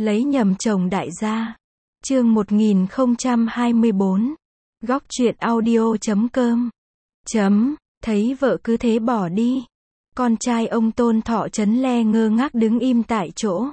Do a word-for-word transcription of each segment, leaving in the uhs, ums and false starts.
Lấy nhầm chồng đại gia. Chương một nghìn không trăm hai mươi bốn. Góc truyện audio chấm com. Chấm, thấy vợ cứ thế bỏ đi. Con trai ông Tôn Thọ Trấn le ngơ ngác đứng im tại chỗ.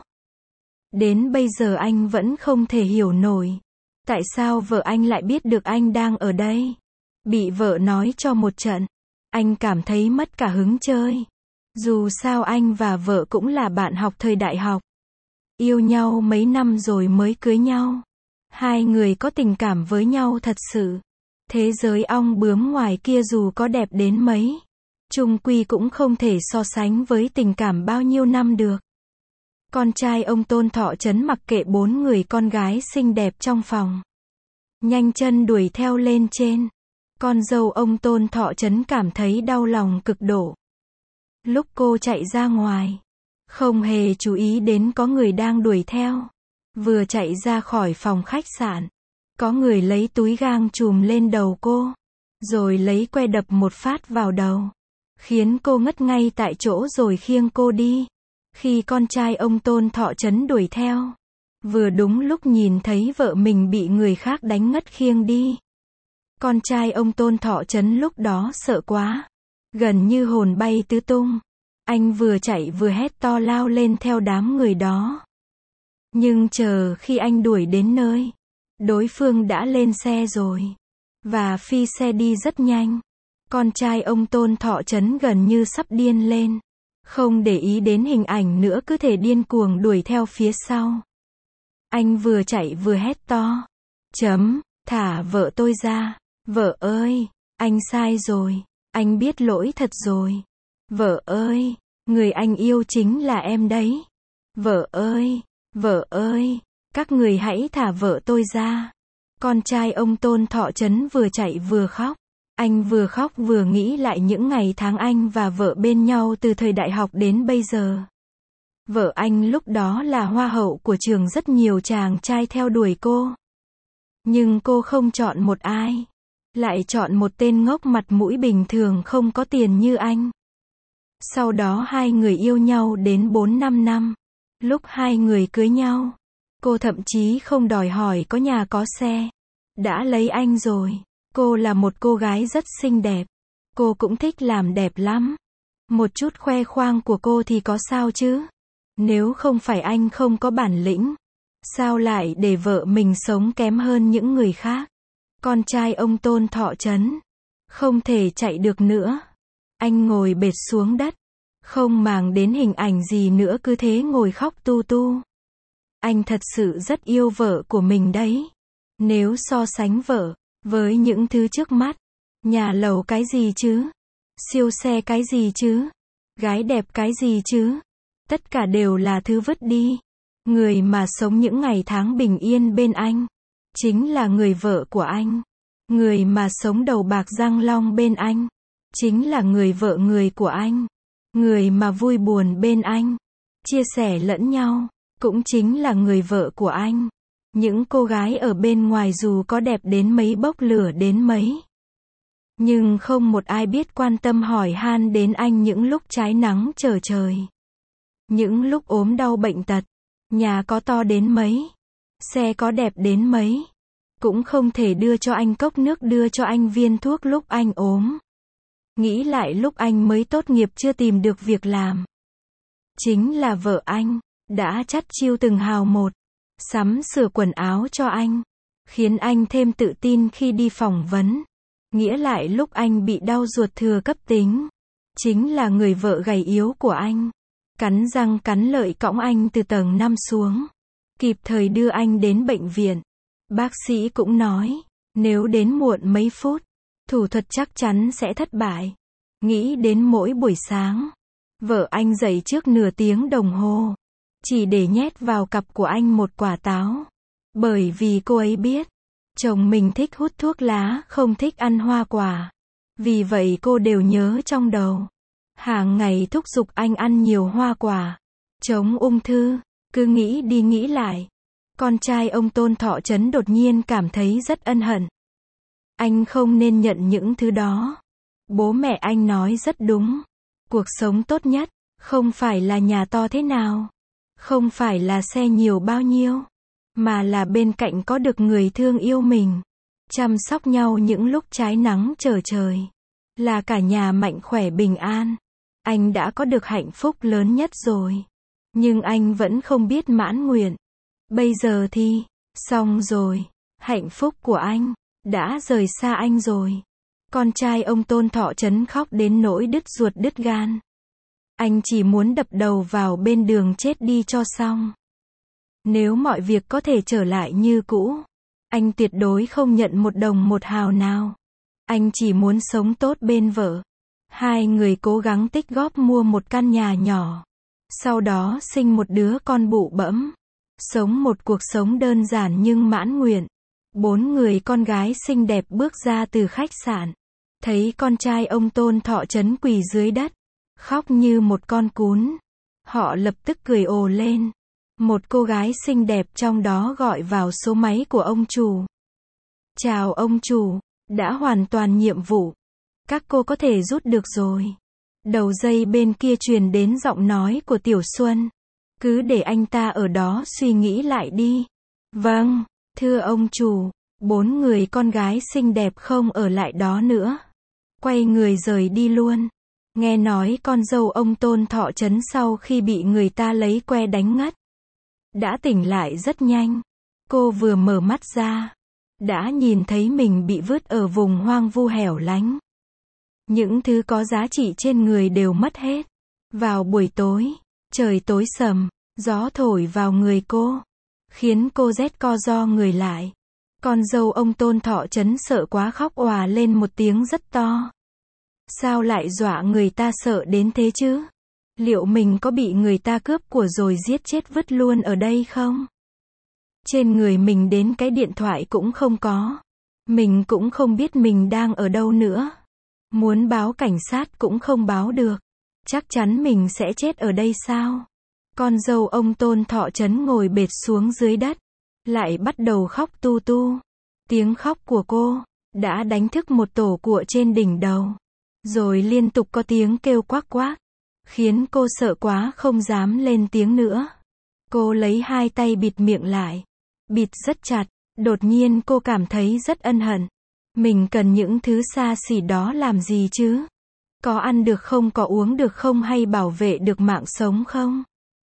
Đến bây giờ anh vẫn không thể hiểu nổi. Tại sao vợ anh lại biết được anh đang ở đây? Bị vợ nói cho một trận, anh cảm thấy mất cả hứng chơi. Dù sao anh và vợ cũng là bạn học thời đại học. Yêu nhau mấy năm rồi mới cưới nhau. Hai người có tình cảm với nhau thật sự. Thế giới ong bướm ngoài kia dù có đẹp đến mấy, chung quy cũng không thể so sánh với tình cảm bao nhiêu năm được. Con trai ông Tôn Thọ Trấn mặc kệ bốn người con gái xinh đẹp trong phòng, nhanh chân đuổi theo lên trên. Con dâu ông Tôn Thọ Trấn cảm thấy đau lòng cực độ. Lúc cô chạy ra ngoài, không hề chú ý đến có người đang đuổi theo. Vừa chạy ra khỏi phòng khách sạn, có người lấy túi gang chùm lên đầu cô, rồi lấy que đập một phát vào đầu, khiến cô ngất ngay tại chỗ rồi khiêng cô đi. Khi con trai ông Tôn Thọ Trấn đuổi theo, vừa đúng lúc nhìn thấy vợ mình bị người khác đánh ngất khiêng đi. Con trai ông Tôn Thọ Trấn lúc đó sợ quá, gần như hồn bay tứ tung. Anh vừa chạy vừa hét to lao lên theo đám người đó. Nhưng chờ khi anh đuổi đến nơi, đối phương đã lên xe rồi, và phi xe đi rất nhanh. Con trai ông Tôn Thọ Trấn gần như sắp điên lên, không để ý đến hình ảnh nữa, cứ thể điên cuồng đuổi theo phía sau. Anh vừa chạy vừa hét to, chấm, thả vợ tôi ra. Vợ ơi, anh sai rồi, anh biết lỗi thật rồi. Vợ ơi, người anh yêu chính là em đấy. Vợ ơi, vợ ơi, các người hãy thả vợ tôi ra. Con trai ông Tôn Thọ Trấn vừa chạy vừa khóc. Anh vừa khóc vừa nghĩ lại những ngày tháng anh và vợ bên nhau từ thời đại học đến bây giờ. Vợ anh lúc đó là hoa hậu của trường, rất nhiều chàng trai theo đuổi cô. Nhưng cô không chọn một ai, lại chọn một tên ngốc mặt mũi bình thường không có tiền như anh. Sau đó hai người yêu nhau đến bốn năm năm. Lúc hai người cưới nhau, cô thậm chí không đòi hỏi có nhà có xe, đã lấy anh rồi. Cô là một cô gái rất xinh đẹp, cô cũng thích làm đẹp lắm. Một chút khoe khoang của cô thì có sao chứ? Nếu không phải anh không có bản lĩnh, sao lại để vợ mình sống kém hơn những người khác? Con trai ông Tôn Thọ Trấn không thể chạy được nữa. Anh ngồi bệt xuống đất, không màng đến hình ảnh gì nữa, cứ thế ngồi khóc tu tu. Anh thật sự rất yêu vợ của mình đấy. Nếu so sánh vợ với những thứ trước mắt, nhà lầu cái gì chứ? Siêu xe cái gì chứ? Gái đẹp cái gì chứ? Tất cả đều là thứ vứt đi. Người mà sống những ngày tháng bình yên bên anh chính là người vợ của anh. Người mà sống đầu bạc răng long bên anh chính là người vợ người của anh. Người mà vui buồn bên anh, chia sẻ lẫn nhau, cũng chính là người vợ của anh. Những cô gái ở bên ngoài dù có đẹp đến mấy, bốc lửa đến mấy, nhưng không một ai biết quan tâm hỏi han đến anh những lúc trái nắng trở trời. Những lúc ốm đau bệnh tật, nhà có to đến mấy, xe có đẹp đến mấy, cũng không thể đưa cho anh cốc nước, đưa cho anh viên thuốc lúc anh ốm. Nghĩ lại lúc anh mới tốt nghiệp chưa tìm được việc làm, chính là vợ anh đã chắt chiu từng hào một, sắm sửa quần áo cho anh, khiến anh thêm tự tin khi đi phỏng vấn. Nghĩa lại lúc anh bị đau ruột thừa cấp tính, chính là người vợ gầy yếu của anh, cắn răng cắn lợi cõng anh từ tầng năm xuống, kịp thời đưa anh đến bệnh viện. Bác sĩ cũng nói, nếu đến muộn mấy phút, thủ thuật chắc chắn sẽ thất bại. Nghĩ đến mỗi buổi sáng, vợ anh dậy trước nửa tiếng đồng hồ, chỉ để nhét vào cặp của anh một quả táo. Bởi vì cô ấy biết, chồng mình thích hút thuốc lá, không thích ăn hoa quả. Vì vậy cô đều nhớ trong đầu. Hàng ngày thúc giục anh ăn nhiều hoa quả, chống ung thư. Cứ nghĩ đi nghĩ lại, con trai ông Tôn Thọ Trấn đột nhiên cảm thấy rất ân hận. Anh không nên nhận những thứ đó. Bố mẹ anh nói rất đúng. Cuộc sống tốt nhất không phải là nhà to thế nào, Không phải là xe nhiều bao nhiêu, mà là bên cạnh có được người thương yêu mình, chăm sóc nhau những lúc trái nắng trở trời. Là cả nhà mạnh khỏe bình an. Anh đã có được hạnh phúc lớn nhất rồi. Nhưng anh vẫn không biết mãn nguyện. Bây giờ thì, xong rồi. Hạnh phúc của anh, đã rời xa anh rồi. Con trai ông Tôn Thọ Trấn khóc đến nỗi đứt ruột đứt gan. Anh chỉ muốn đập đầu vào bên đường chết đi cho xong. Nếu mọi việc có thể trở lại như cũ, anh tuyệt đối không nhận một đồng một hào nào. Anh chỉ muốn sống tốt bên vợ. Hai người cố gắng tích góp mua một căn nhà nhỏ. Sau đó sinh một đứa con bụ bẫm. Sống một cuộc sống đơn giản nhưng mãn nguyện. Bốn người con gái xinh đẹp bước ra từ khách sạn. Thấy con trai ông Tôn Thọ Trấn quỳ dưới đất, khóc như một con cún. Họ lập tức cười ồ lên. Một cô gái xinh đẹp trong đó gọi vào số máy của ông chủ. Chào ông chủ, đã hoàn toàn nhiệm vụ. Các cô có thể rút được rồi. Đầu dây bên kia truyền đến giọng nói của Tiểu Xuân. Cứ để anh ta ở đó suy nghĩ lại đi. Vâng, thưa ông chủ. Bốn người con gái xinh đẹp không ở lại đó nữa. Quay người rời đi luôn. Nghe nói con dâu ông Tôn Thọ Trấn sau khi bị người ta lấy que đánh ngất, đã tỉnh lại rất nhanh. Cô vừa mở mắt ra, đã nhìn thấy mình bị vứt ở vùng hoang vu hẻo lánh. Những thứ có giá trị trên người đều mất hết. Vào buổi tối, trời tối sầm, gió thổi vào người cô, khiến cô rét co ro người lại. Con dâu ông Tôn Thọ Trấn sợ quá khóc òa lên một tiếng rất to. Sao lại dọa người ta sợ đến thế chứ? Liệu mình có bị người ta cướp của rồi giết chết vứt luôn ở đây không? Trên người mình đến cái điện thoại cũng không có. Mình cũng không biết mình đang ở đâu nữa. Muốn báo cảnh sát cũng không báo được. Chắc chắn mình sẽ chết ở đây sao? Con dâu ông Tôn Thọ Trấn ngồi bệt xuống dưới đất, lại bắt đầu khóc tu tu. Tiếng khóc của cô đã đánh thức một tổ của trên đỉnh đầu. Rồi liên tục có tiếng kêu quác quác, khiến cô sợ quá không dám lên tiếng nữa. Cô lấy hai tay bịt miệng lại, bịt rất chặt. Đột nhiên cô cảm thấy rất ân hận. Mình cần những thứ xa xỉ đó làm gì chứ? Có ăn được không, có uống được không, hay bảo vệ được mạng sống không?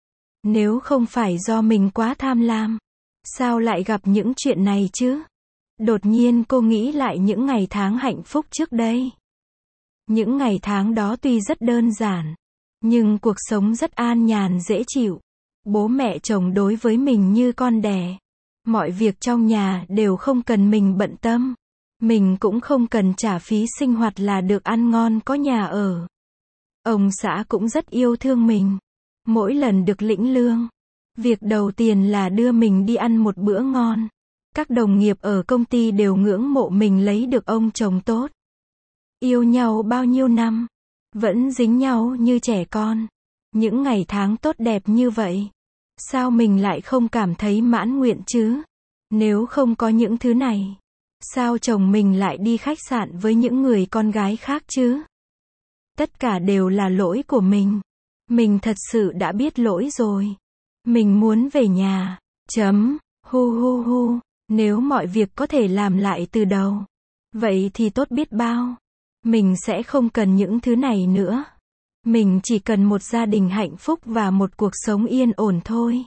Nếu không phải do mình quá tham lam, sao lại gặp những chuyện này chứ? Đột nhiên cô nghĩ lại những ngày tháng hạnh phúc trước đây. Những ngày tháng đó tuy rất đơn giản, nhưng cuộc sống rất an nhàn dễ chịu. Bố mẹ chồng đối với mình như con đẻ. Mọi việc trong nhà đều không cần mình bận tâm. Mình cũng không cần trả phí sinh hoạt là được ăn ngon có nhà ở. Ông xã cũng rất yêu thương mình. Mỗi lần được lĩnh lương, việc đầu tiên là đưa mình đi ăn một bữa ngon. Các đồng nghiệp ở công ty đều ngưỡng mộ mình lấy được ông chồng tốt. Yêu nhau bao nhiêu năm, vẫn dính nhau như trẻ con. Những ngày tháng tốt đẹp như vậy, sao mình lại không cảm thấy mãn nguyện chứ? Nếu không có những thứ này, sao chồng mình lại đi khách sạn với những người con gái khác chứ? Tất cả đều là lỗi của mình. Mình thật sự đã biết lỗi rồi. Mình muốn về nhà. Chấm. Hu hu hu. Nếu mọi việc có thể làm lại từ đầu, vậy thì tốt biết bao. Mình sẽ không cần những thứ này nữa. Mình chỉ cần một gia đình hạnh phúc và một cuộc sống yên ổn thôi.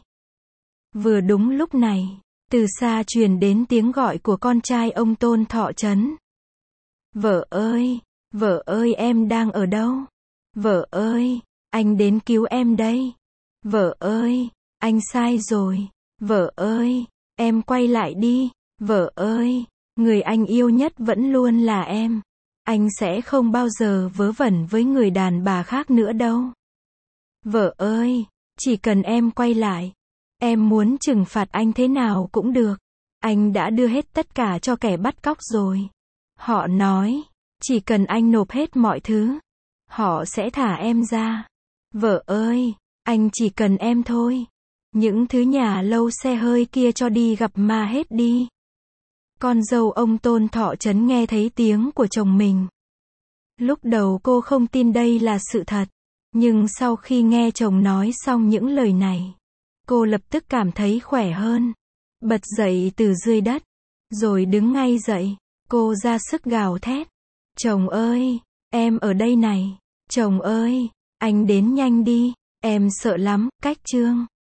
Vừa đúng lúc này, từ xa truyền đến tiếng gọi của con trai ông Tôn Thọ Trấn. Vợ ơi, vợ ơi, em đang ở đâu? Vợ ơi, anh đến cứu em đây. Vợ ơi, anh sai rồi. Vợ ơi, em quay lại đi. Vợ ơi, người anh yêu nhất vẫn luôn là em. Anh sẽ không bao giờ vớ vẩn với người đàn bà khác nữa đâu. Vợ ơi, chỉ cần em quay lại, em muốn trừng phạt anh thế nào cũng được. Anh đã đưa hết tất cả cho kẻ bắt cóc rồi. Họ nói, chỉ cần anh nộp hết mọi thứ, họ sẽ thả em ra. Vợ ơi, anh chỉ cần em thôi. Những thứ nhà lâu xe hơi kia cho đi gặp ma hết đi. Con dâu ông Tôn Thọ Trấn nghe thấy tiếng của chồng mình. Lúc đầu cô không tin đây là sự thật. Nhưng sau khi nghe chồng nói xong những lời này, Cô lập tức cảm thấy khỏe hơn. Bật dậy từ dưới đất. Rồi đứng ngay dậy. Cô ra sức gào thét. Chồng ơi, em ở đây này. Chồng ơi, anh đến nhanh đi. Em sợ lắm, cách Trương.